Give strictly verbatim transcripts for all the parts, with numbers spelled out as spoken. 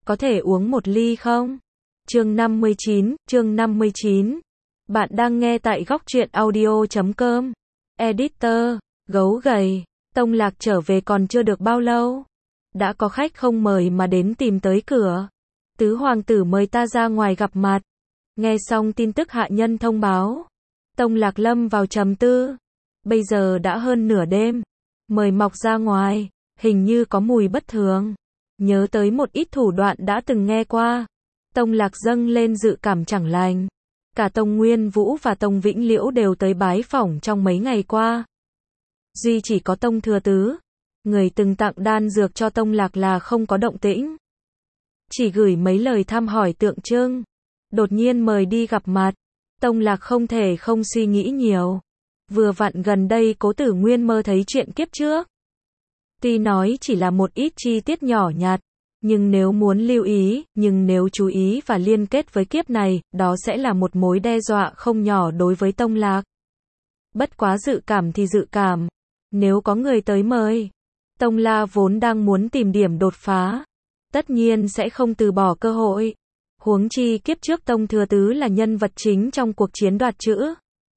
có thể uống một ly không? Chương năm mươi chín, chương năm mươi chín. Bạn đang nghe tại góc truyện audio chấm com. Editor, gấu gầy, Tông Lạc trở về còn chưa được bao lâu. Đã có khách không mời mà đến tìm tới cửa. Tứ hoàng tử mời ta ra ngoài gặp mặt. Nghe xong tin tức hạ nhân thông báo. Tông Lạc lâm vào trầm tư. Bây giờ đã hơn nửa đêm. Mời mọc ra ngoài, hình như có mùi bất thường. Nhớ tới một ít thủ đoạn đã từng nghe qua. Tông Lạc dâng lên dự cảm chẳng lành. Cả Tông Nguyên Vũ và Tông Vĩnh Liễu đều tới bái phỏng trong mấy ngày qua. Duy chỉ có Tông Thừa Tứ, người từng tặng đan dược cho Tông Lạc là không có động tĩnh. Chỉ gửi mấy lời thăm hỏi tượng trưng. Đột nhiên mời đi gặp mặt. Tông Lạc không thể không suy nghĩ nhiều. Vừa vặn gần đây Cố Tử Nguyên mơ thấy chuyện kiếp trước. Tuy nói chỉ là một ít chi tiết nhỏ nhặt, nhưng nếu muốn lưu ý, nhưng nếu chú ý và liên kết với kiếp này, đó sẽ là một mối đe dọa không nhỏ đối với Tông Lạc. Bất quá dự cảm thì dự cảm. Nếu có người tới mời, Tông La vốn đang muốn tìm điểm đột phá. Tất nhiên sẽ không từ bỏ cơ hội. Huống chi kiếp trước Tông Thừa Tứ là nhân vật chính trong cuộc chiến đoạt chữ.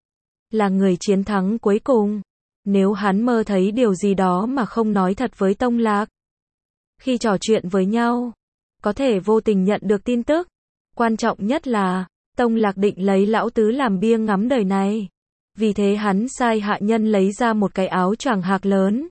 Là người chiến thắng cuối cùng. Nếu hắn mơ thấy điều gì đó mà không nói thật với Tông Lạc. Khi trò chuyện với nhau, có thể vô tình nhận được tin tức. Quan trọng nhất là, Tông Lạc định lấy lão tứ làm bia ngắm đời này. Vì thế hắn sai hạ nhân lấy ra một cái áo choàng hạc lớn.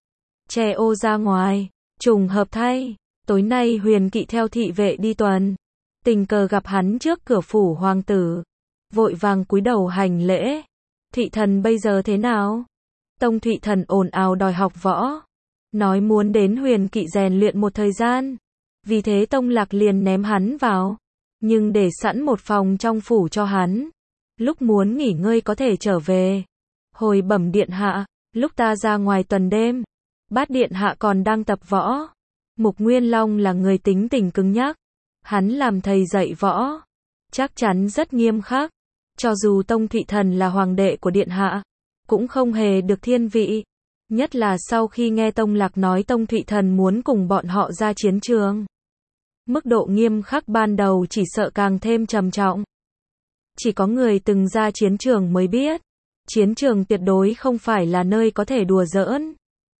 Che ô ra ngoài, trùng hợp thay, tối nay Huyền Kỵ theo thị vệ đi tuần. Tình cờ gặp hắn trước cửa phủ hoàng tử. Vội vàng cúi đầu hành lễ. Thị thần bây giờ thế nào? Tông Thụy Thần ồn ào đòi học võ. Nói muốn đến Huyền Kỵ rèn luyện một thời gian. Vì thế Tông Lạc liền ném hắn vào. Nhưng để sẵn một phòng trong phủ cho hắn. Lúc muốn nghỉ ngơi có thể trở về. Hồi bẩm điện hạ, lúc ta ra ngoài tuần đêm, Bát điện hạ còn đang tập võ. Mục Nguyên Long là người tính tình cứng nhắc. Hắn làm thầy dạy võ. Chắc chắn rất nghiêm khắc. Cho dù Tông Thụy Thần là hoàng đệ của điện hạ, cũng không hề được thiên vị. Nhất là sau khi nghe Tông Lạc nói Tông Thụy Thần muốn cùng bọn họ ra chiến trường. Mức độ nghiêm khắc ban đầu chỉ sợ càng thêm trầm trọng. Chỉ có người từng ra chiến trường mới biết. Chiến trường tuyệt đối không phải là nơi có thể đùa giỡn.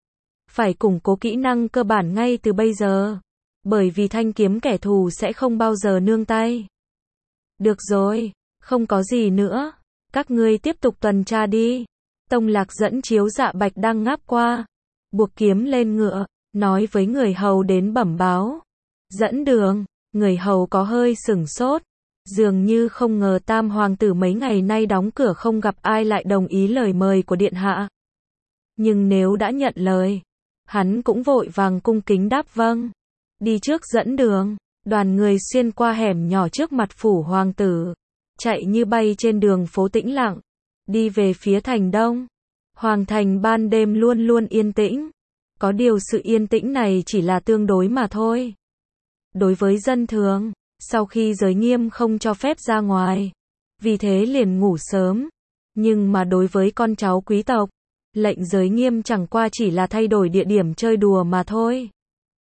Phải củng cố kỹ năng cơ bản ngay từ bây giờ. Bởi vì thanh kiếm kẻ thù sẽ không bao giờ nương tay. Được rồi, không có gì nữa. Các ngươi tiếp tục tuần tra đi. Tông Lạc dẫn Chiếu Dạ Bạch đang ngáp qua. Buộc kiếm lên ngựa, nói với người hầu đến bẩm báo. Dẫn đường, người hầu có hơi sửng sốt. Dường như không ngờ Tam Hoàng tử mấy ngày nay đóng cửa không gặp ai lại đồng ý lời mời của điện hạ. Nhưng nếu đã nhận lời, hắn cũng vội vàng cung kính đáp vâng. Đi trước dẫn đường, đoàn người xuyên qua hẻm nhỏ trước mặt phủ hoàng tử. Chạy như bay trên đường phố tĩnh lặng. Đi về phía thành đông. Hoàng thành ban đêm luôn luôn yên tĩnh. Có điều sự yên tĩnh này chỉ là tương đối mà thôi. Đối với dân thường, sau khi giới nghiêm không cho phép ra ngoài, vì thế liền ngủ sớm. Nhưng mà đối với con cháu quý tộc, lệnh giới nghiêm chẳng qua chỉ là thay đổi địa điểm chơi đùa mà thôi.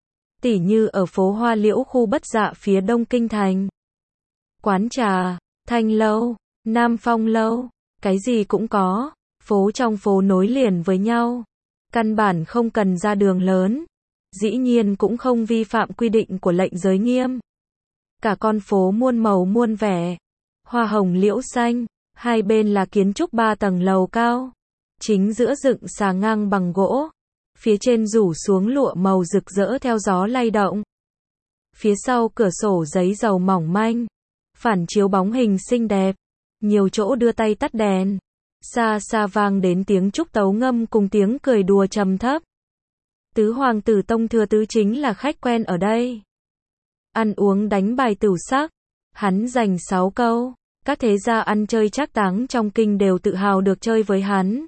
Tỉ như ở phố Hoa Liễu khu Bất Dạ phía đông kinh thành. Quán trà, Thanh lâu, Nam Phong lâu, cái gì cũng có, phố trong phố nối liền với nhau. Căn bản không cần ra đường lớn. Dĩ nhiên cũng không vi phạm quy định của lệnh giới nghiêm. Cả con phố muôn màu muôn vẻ. Hoa hồng liễu xanh, hai bên là kiến trúc ba tầng lầu cao. Chính giữa dựng xà ngang bằng gỗ. Phía trên rủ xuống lụa màu rực rỡ theo gió lay động. Phía sau cửa sổ giấy dầu mỏng manh. Phản chiếu bóng hình xinh đẹp. Nhiều chỗ đưa tay tắt đèn. Xa xa vang đến tiếng trúc tấu ngâm cùng tiếng cười đùa trầm thấp. Tứ hoàng tử Tông Thừa Tứ chính là khách quen ở đây. Ăn uống đánh bài tửu sắc. Hắn dành sáu câu. Các thế gia ăn chơi trác táng trong kinh đều tự hào được chơi với hắn.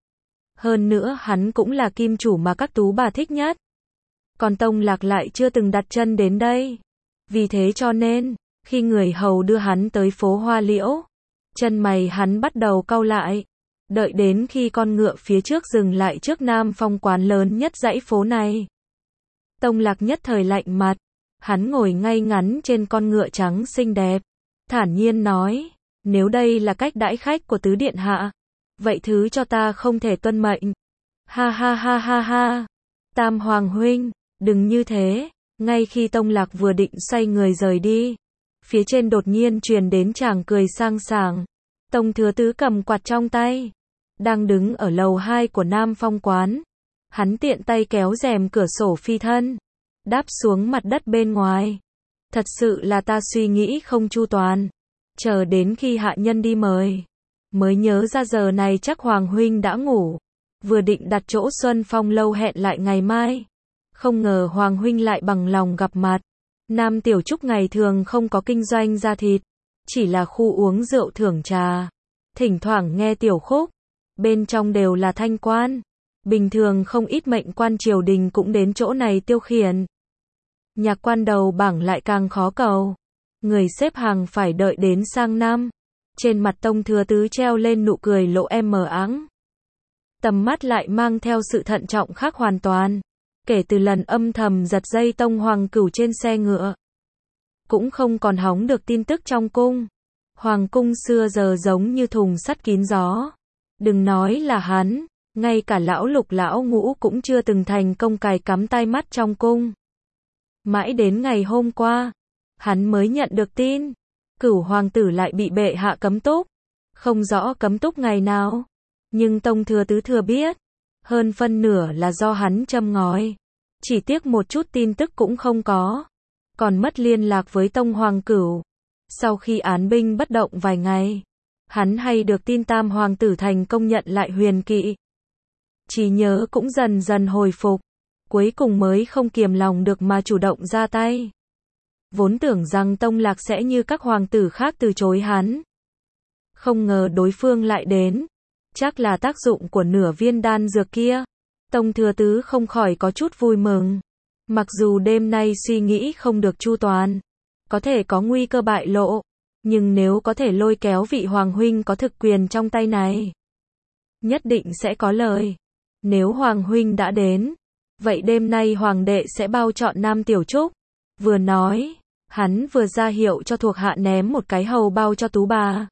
Hơn nữa hắn cũng là kim chủ mà các tú bà thích nhất. Còn Tông Lạc lại chưa từng đặt chân đến đây. Vì thế cho nên, khi người hầu đưa hắn tới phố Hoa Liễu, chân mày hắn bắt đầu cau lại. Đợi đến khi con ngựa phía trước dừng lại trước Nam Phong quán lớn nhất dãy phố này. Tông Lạc nhất thời lạnh mặt. Hắn ngồi ngay ngắn trên con ngựa trắng xinh đẹp, thản nhiên nói, nếu đây là cách đãi khách của tứ điện hạ, vậy thứ cho ta không thể tuân mệnh. Ha ha ha ha ha. Tam Hoàng huynh, đừng như thế. Ngay khi Tông Lạc vừa định xoay người rời đi, phía trên đột nhiên truyền đến chàng cười sang sảng. Tông Thừa Tứ cầm quạt trong tay, đang đứng ở lầu hai của Nam Phong quán. Hắn tiện tay kéo rèm cửa sổ phi thân, đáp xuống mặt đất bên ngoài. Thật sự là ta suy nghĩ không chu toàn. Chờ đến khi hạ nhân đi mời, mới nhớ ra giờ này chắc Hoàng huynh đã ngủ. Vừa định đặt chỗ Xuân Phong lâu hẹn lại ngày mai. Không ngờ Hoàng huynh lại bằng lòng gặp mặt. Nam Tiểu Trúc ngày thường không có kinh doanh ra thịt, chỉ là khu uống rượu thưởng trà, thỉnh thoảng nghe tiểu khúc, bên trong đều là thanh quan. Bình thường không ít mệnh quan triều đình cũng đến chỗ này tiêu khiển. Nhạc quan đầu bảng lại càng khó cầu. Người xếp hàng phải đợi đến sang năm. Trên mặt Tông Thừa Tứ treo lên nụ cười lộ em mờ áng. Tầm mắt lại mang theo sự thận trọng khác hoàn toàn. Kể từ lần âm thầm giật dây Tông Hoàng Cửu trên xe ngựa, cũng không còn hóng được tin tức trong cung. Hoàng cung xưa giờ giống như thùng sắt kín gió. Đừng nói là hắn, ngay cả lão Lục lão Ngũ cũng chưa từng thành công cài cắm tai mắt trong cung. Mãi đến ngày hôm qua, hắn mới nhận được tin, Cửu hoàng tử lại bị bệ hạ cấm túc. Không rõ cấm túc ngày nào, nhưng Tông Thừa Tứ thừa biết, hơn phân nửa là do hắn châm ngòi. Chỉ tiếc một chút tin tức cũng không có, còn mất liên lạc với Tông Hoàng Cửu. Sau khi án binh bất động vài ngày, hắn hay được tin Tam hoàng tử thành công nhận lại huyền kỵ. Trí nhớ cũng dần dần hồi phục, cuối cùng mới không kiềm lòng được mà chủ động ra tay. Vốn tưởng rằng Tông Lạc sẽ như các hoàng tử khác từ chối hắn. Không ngờ đối phương lại đến. Chắc là tác dụng của nửa viên đan dược kia. Tông Thừa Tứ không khỏi có chút vui mừng. Mặc dù đêm nay suy nghĩ không được chu toàn, có thể có nguy cơ bại lộ, nhưng nếu có thể lôi kéo vị hoàng huynh có thực quyền trong tay này, nhất định sẽ có lời. Nếu hoàng huynh đã đến, vậy đêm nay hoàng đệ sẽ bao trọn Nam Tiểu Trúc. Vừa nói, hắn vừa ra hiệu cho thuộc hạ ném một cái hầu bao cho Tú bà.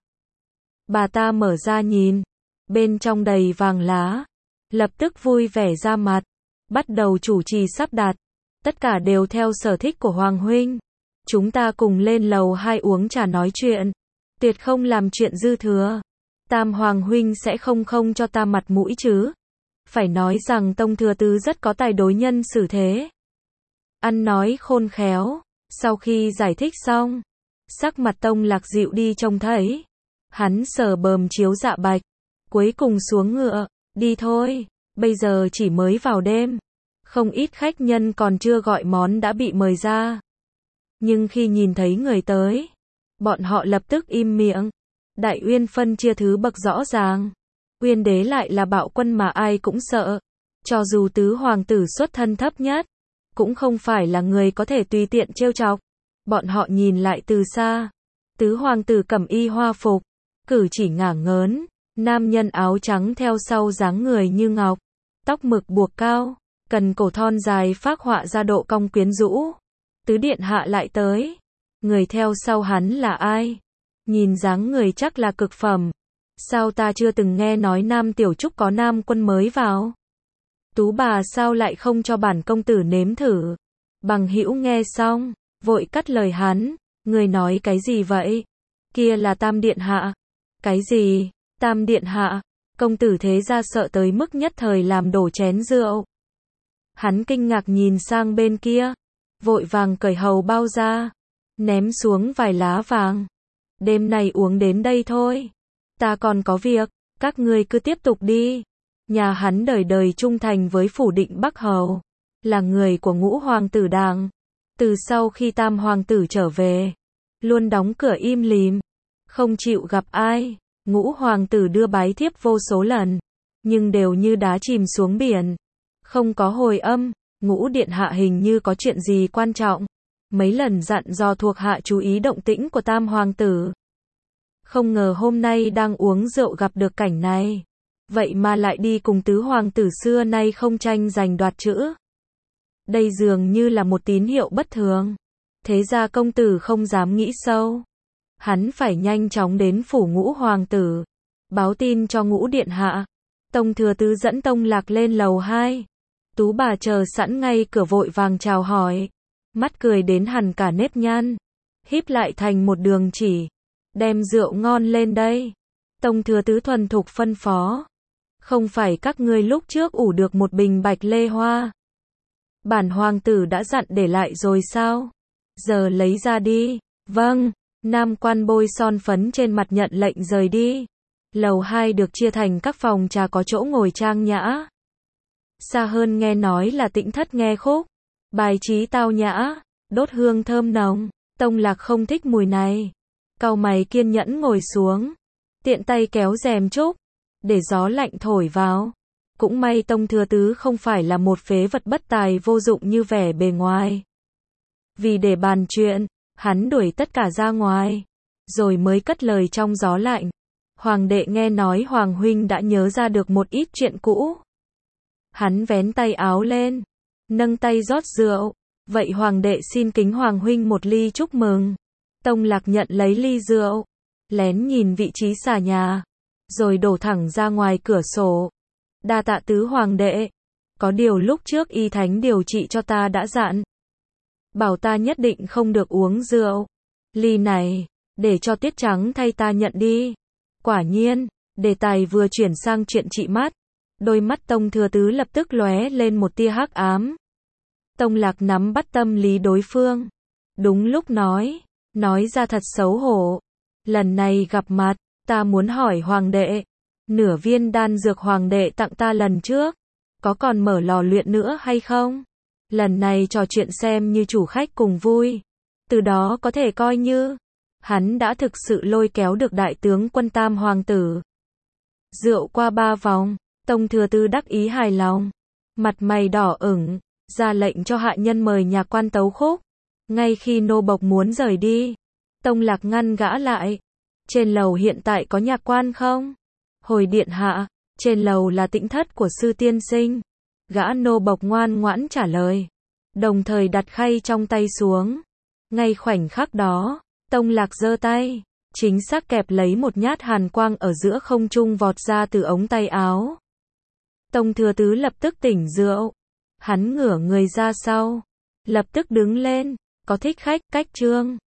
Bà ta mở ra nhìn, bên trong đầy vàng lá, lập tức vui vẻ ra mặt, bắt đầu chủ trì sắp đặt. Tất cả đều theo sở thích của Hoàng huynh. Chúng ta cùng lên lầu hai uống trà nói chuyện, tuyệt không làm chuyện dư thừa. Tam Hoàng huynh sẽ không không cho ta mặt mũi chứ? Phải nói rằng Tông Thừa Tứ rất có tài đối nhân xử thế, ăn nói khôn khéo. Sau khi giải thích xong, sắc mặt Tông Lạc dịu đi trông thấy. Hắn sờ bờm chiếu dạ bạch, cuối cùng xuống ngựa, đi thôi, bây giờ chỉ mới vào đêm. Không ít khách nhân còn chưa gọi món đã bị mời ra. Nhưng khi nhìn thấy người tới, bọn họ lập tức im miệng. Đại Uyên phân chia thứ bậc rõ ràng. Uyên đế lại là bạo quân mà ai cũng sợ. Cho dù tứ hoàng tử xuất thân thấp nhất, cũng không phải là người có thể tùy tiện trêu chọc. Bọn họ nhìn lại từ xa. Tứ hoàng tử cẩm y hoa phục, cử chỉ ngả ngớn. Nam nhân áo trắng theo sau dáng người như ngọc, tóc mực buộc cao, cần cổ thon dài phác họa ra độ cong quyến rũ. Tứ điện hạ lại tới. Người theo sau hắn là ai? Nhìn dáng người chắc là cực phẩm. Sao ta chưa từng nghe nói Nam Tiểu Trúc có nam quân mới vào? Tú bà sao lại không cho bản công tử nếm thử? Bằng hữu nghe xong, vội cắt lời hắn. Người nói cái gì vậy? Kia là Tam điện hạ. Cái gì? Tam điện hạ? Công tử thế ra sợ tới mức nhất thời làm đổ chén rượu. Hắn kinh ngạc nhìn sang bên kia, vội vàng cởi hầu bao ra, ném xuống vài lá vàng. Đêm nay uống đến đây thôi, ta còn có việc, các ngươi cứ tiếp tục đi. Nhà hắn đời đời trung thành với phủ định Bắc Hầu, là người của Ngũ hoàng tử đàng. Từ sau khi Tam hoàng tử trở về, luôn đóng cửa im lìm, không chịu gặp ai. Ngũ hoàng tử đưa bái thiếp vô số lần, nhưng đều như đá chìm xuống biển, không có hồi âm. Ngũ điện hạ hình như có chuyện gì quan trọng, mấy lần dặn dò thuộc hạ chú ý động tĩnh của Tam hoàng tử. Không ngờ hôm nay đang uống rượu gặp được cảnh này, vậy mà lại đi cùng tứ hoàng tử xưa nay không tranh giành đoạt chữ. Đây dường như là một tín hiệu bất thường. Thế ra công tử không dám nghĩ sâu. Hắn phải nhanh chóng đến phủ Ngũ hoàng tử, báo tin cho Ngũ điện hạ. Tông thừa tứ dẫn Tông Lạc lên lầu hai. Tú bà chờ sẵn ngay cửa vội vàng chào hỏi. Mắt cười đến hằn cả nếp nhăn. Híp lại thành một đường chỉ. Đem rượu ngon lên đây. Tông thừa tứ thuần thục phân phó. Không phải các ngươi lúc trước ủ được một bình bạch lê hoa. Bản hoàng tử đã dặn để lại rồi sao? Giờ lấy ra đi. Vâng. Nam quan bôi son phấn trên mặt nhận lệnh rời đi. Lầu hai được chia thành các phòng trà có chỗ ngồi trang nhã. Xa hơn nghe nói là Tĩnh thất nghe khúc. Bài trí tao nhã, đốt hương thơm nồng. Tông Lạc không thích mùi này. Cau mày kiên nhẫn ngồi xuống. Tiện tay kéo rèm trúc. Để gió lạnh thổi vào. Cũng may Tông thừa tứ không phải là một phế vật bất tài vô dụng như vẻ bề ngoài. Vì để bàn chuyện, hắn đuổi tất cả ra ngoài. Rồi mới cất lời trong gió lạnh. Hoàng đệ nghe nói Hoàng huynh đã nhớ ra được một ít chuyện cũ. Hắn vén tay áo lên. Nâng tay rót rượu. Vậy Hoàng đệ xin kính Hoàng huynh một ly chúc mừng. Tông Lạc nhận lấy ly rượu. Lén nhìn vị trí xà nhà. Rồi đổ thẳng ra ngoài cửa sổ. Đa tạ tứ Hoàng đệ. Có điều lúc trước y thánh điều trị cho ta đã dặn. Bảo ta nhất định không được uống rượu. Ly này, để cho Tiết Trắng thay ta nhận đi. Quả nhiên, đề tài vừa chuyển sang chuyện trị mắt. Đôi mắt Tông thừa tứ lập tức lóe lên một tia hắc ám. Tông Lạc nắm bắt tâm lý đối phương. Đúng lúc nói, nói ra thật xấu hổ. Lần này gặp mặt, ta muốn hỏi Hoàng đệ. Nửa viên đan dược Hoàng đệ tặng ta lần trước. Có còn mở lò luyện nữa hay không? Lần này trò chuyện xem như chủ khách cùng vui. Từ đó có thể coi như hắn đã thực sự lôi kéo được đại tướng quân Tam hoàng tử. Rượu qua ba vòng, Tông thừa tứ đắc ý hài lòng. Mặt mày đỏ ửng, ra lệnh cho hạ nhân mời nhạc quan tấu khúc. Ngay khi nô bộc muốn rời đi, Tông Lạc ngăn gã lại. Trên lầu hiện tại có nhạc quan không? Hồi điện hạ, trên lầu là Tĩnh thất của sư tiên sinh. Gã nô bộc ngoan ngoãn trả lời. Đồng thời đặt khay trong tay xuống. Ngay khoảnh khắc đó, Tông Lạc giơ tay. Chính xác kẹp lấy một nhát hàn quang ở giữa không trung vọt ra từ ống tay áo. Tông thừa tứ lập tức tỉnh rượu. Hắn ngửa người ra sau. Lập tức đứng lên. Có thích khách, cách trương.